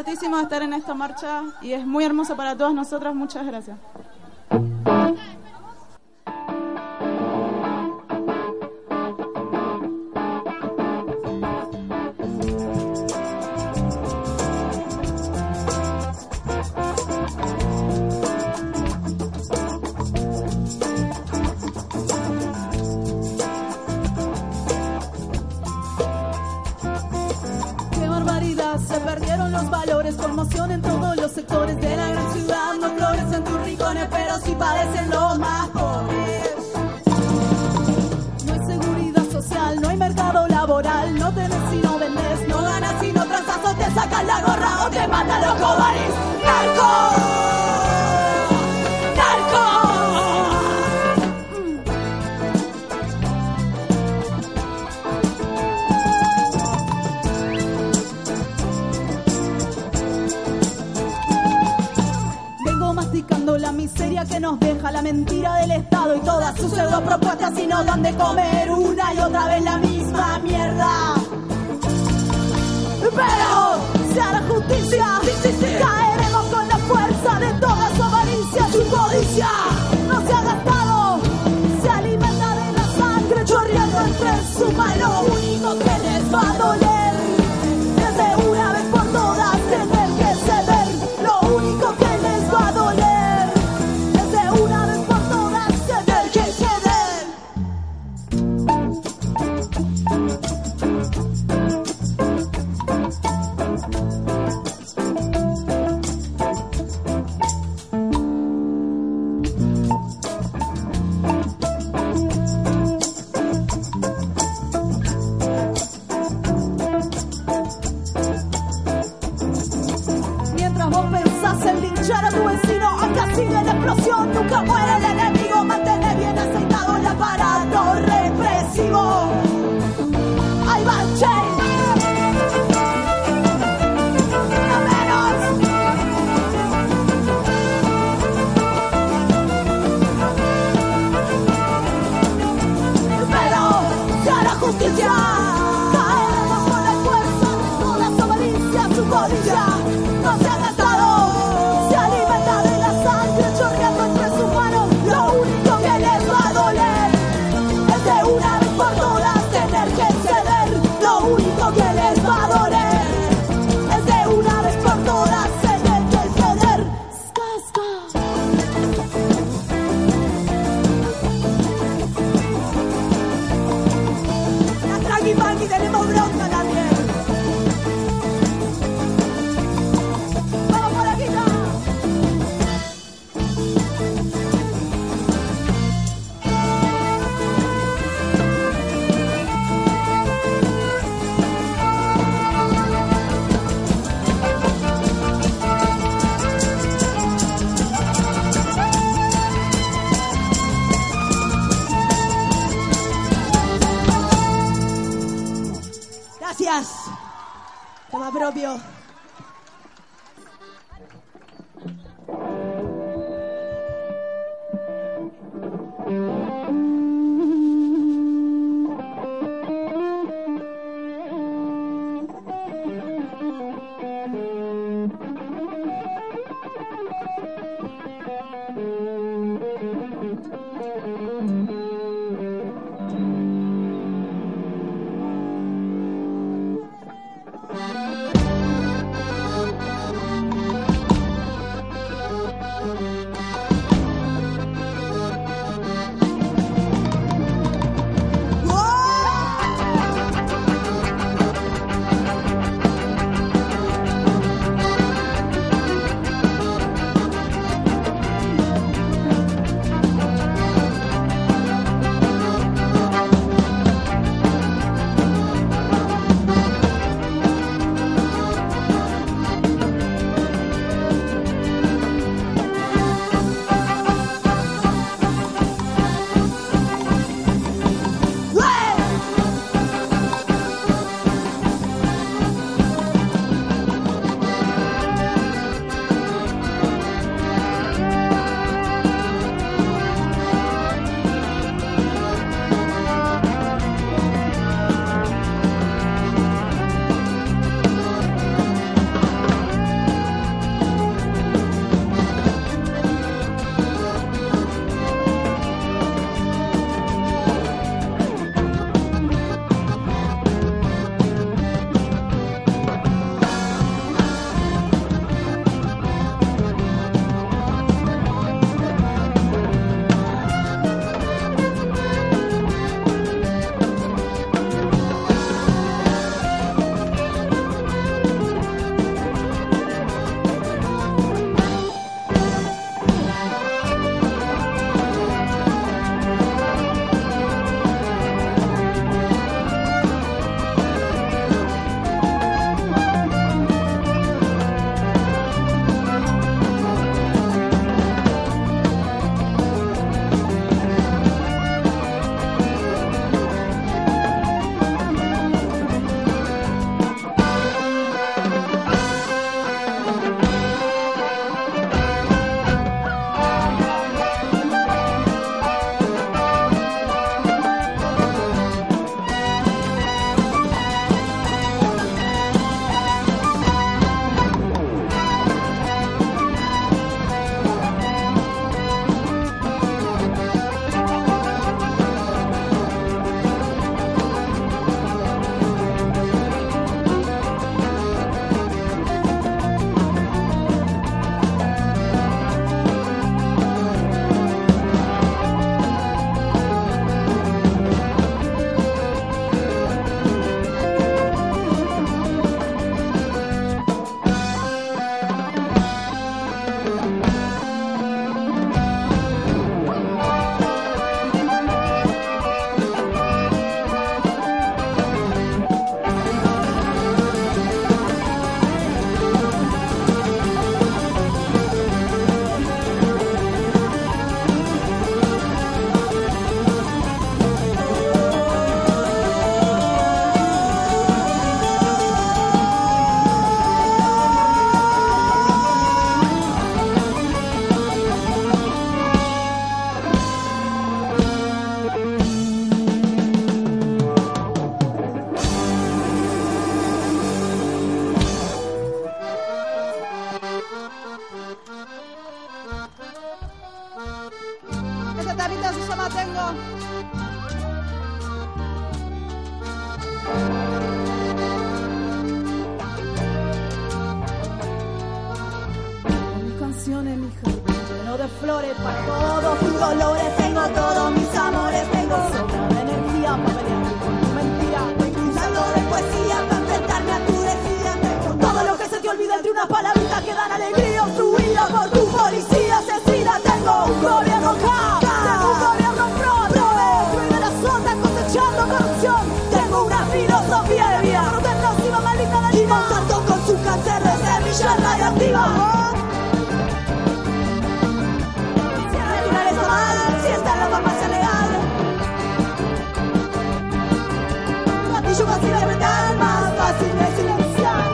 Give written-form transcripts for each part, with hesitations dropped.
contentísimo de estar en esta marcha y es muy hermoso para todas nosotras. Muchas gracias. Se perdieron los valores, conmoción en todos los sectores de la gran ciudad. No florecen tus rincones, pero sí padecen los más pobres. No hay seguridad social, no hay mercado laboral. No tenés si no vendés, no ganas si no transas, o te sacan la gorra o te matan los cobardes. ¡Narco! ¡Narco! La miseria que nos deja la mentira del Estado y todas sus pseudo propuestas y nos dan de comer una y otra vez la misma mierda. Pero se hará justicia, caeremos con la fuerza de toda su avaricia, su codicia. No se ha gastado, se alimenta de la sangre chorreando entre su mano. Lo único que les va a doler es de una vez por todas tener que ceder. Lo único que les va a doler una vez por todas tener que ceder. Mientras vos pensás en linchar a tu vecino, acá sigue la explosión, nunca muere el enemigo. Mantener bien aceitado el aparato represivo. Ahí va el chain. No menos. Pero se hará justicia. Caeremos con la fuerza de toda su avaricia, su codicia. No se ha gastado, se alimenta de la sangre chorreando entre sus manos. Lo único que les va a doler es de una vez por todas tener que ceder. Lo único que les va a doler es de una vez por todas tener que ceder. La tranqui panqui, tenemos bronca también. Gracias. Tema propio. Esta tarita se llama Tengo. Mis canciones, mi jardín lleno de flores para todos tus colores. Tengo todos mis amores, tengo sobra de energía para pelear con tu mentira. Brindando de poesía para enfrentarme a tu desidia. Tengo todo lo que se te olvida entre unas palabritas que dan alegría obstruida por tu policía asesina. Tengo un gobierno tengo un gobierno pro, destruir las ondas cosechando corrupción. Tengo una filosofía de vida, próxima maligna la lima. Tanto con su cáncer de semilla radioactiva. Si está en la farmacia legal, gatillo fácil de apretar, más fácil de silenciar.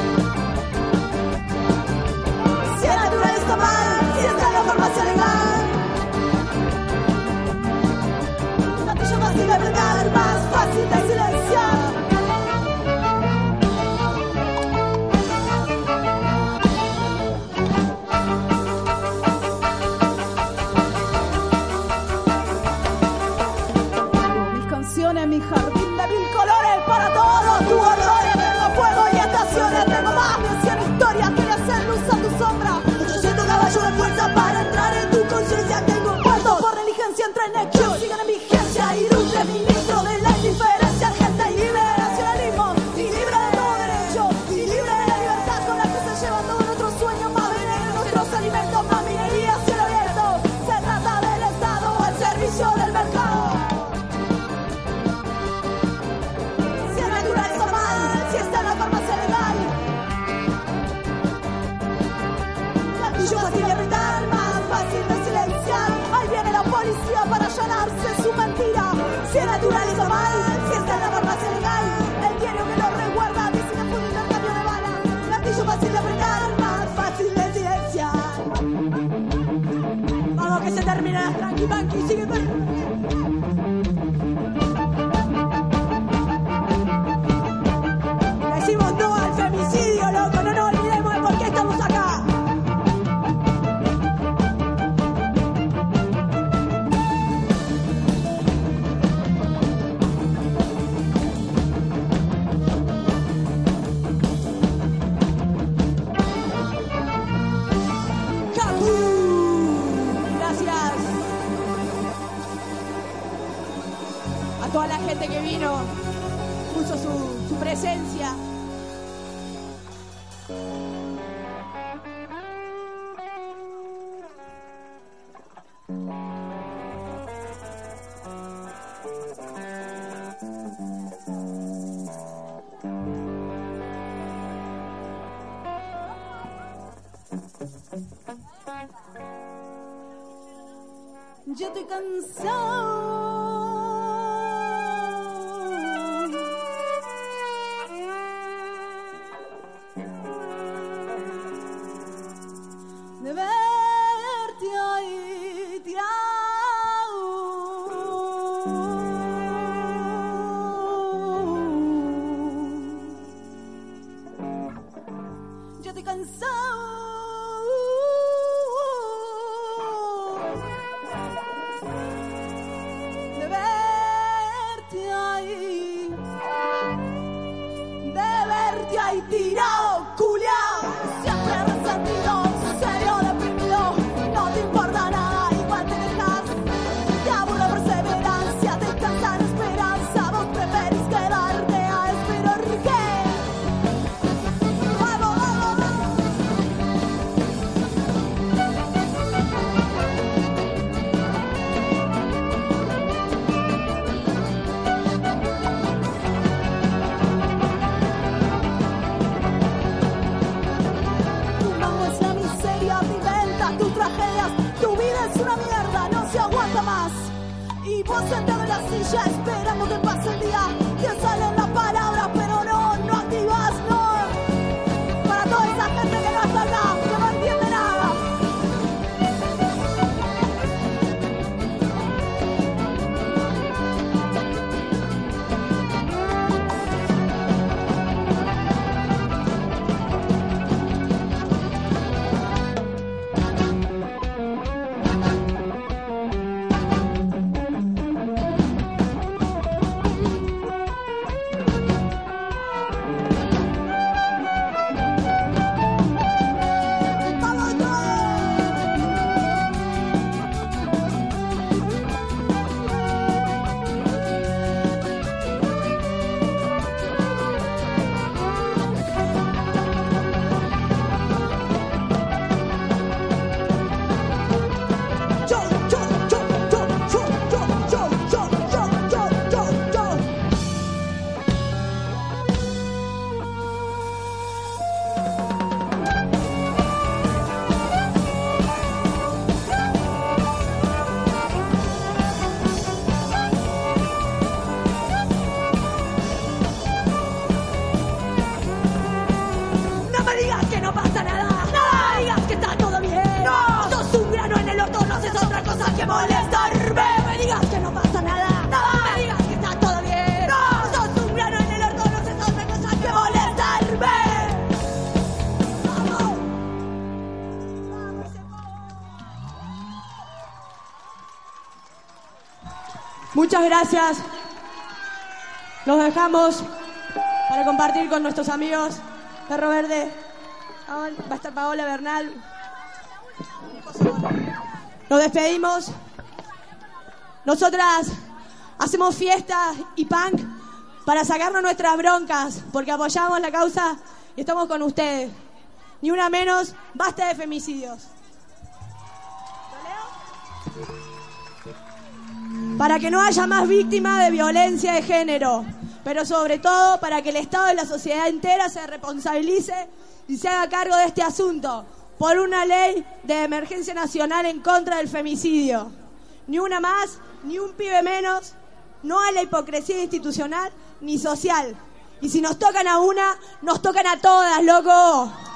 Si es natural está mal, si está en la farmacia legal, gatillo fácil de apretar, más fácil de silenciar. Mi jardín de 1000 colores para todos tus horrores. Tengo fuego y estaciones, tengo más de 100 historias que le hacen luz a tu sombra. 800 caballos de fuerza para entrar en tu conciencia. Tengo puestos por negligencia entre nexos, sigan en vigencia. Ilustre ministro de la indiferencia, gente y libre de nacionalismo, y libre de todo derecho, y libre de la libertad con la que se llevan todos nuestros sueños, más veneno, nuestros alimentos, más minería, cielo abierto. Se trata del Estado al servicio del mercado. Fácil de apretar, más fácil de silenciar. Ahí viene la policía para allanarse su mentira. Si es natural está mal, si está en la farmacia legal. El diario que lo resguarda dice que fue un intercambio de balas. Gatillo fácil de apretar, más fácil de silenciar. Vamos que se termina las tranqui banqui, sigue. Decimos no al femicidio, loco, no nos olvidemos de por qué estamos acá. Toda la gente que vino, puso su presencia. Yo estoy cansado de verte ahí tirado. Yo estoy cansado de verte ahí tirado, culiao, siempre resentido, serio, deprimido, no te importa nada, igual te dejas, te aburre perseverancia, te cansa la esperanza, vos preferís quedarte a esperar que vamos, vamos, vamos. Tus tragedias, tu vida es una mierda, no se aguanta más. Y vos sentado en la silla esperando que pase el día, te salen las palabras pero no activas, no. Para toda esa gente que no está acá, que no entiende nada. Muchas gracias. Los dejamos para compartir con nuestros amigos Perro Verde. Va a estar Paola Bernal. Nos despedimos. Nosotras hacemos fiestas y punk para sacarnos nuestras broncas, porque apoyamos la causa y estamos con ustedes. Ni una menos, basta de femicidios. Para que no haya más víctimas de violencia de género, pero sobre todo para que el Estado y la sociedad entera se responsabilice y se haga cargo de este asunto por una ley de emergencia nacional en contra del femicidio. Ni una más, ni un pibe menos, no a la hipocresía institucional ni social. Y si nos tocan a una, nos tocan a todas, loco.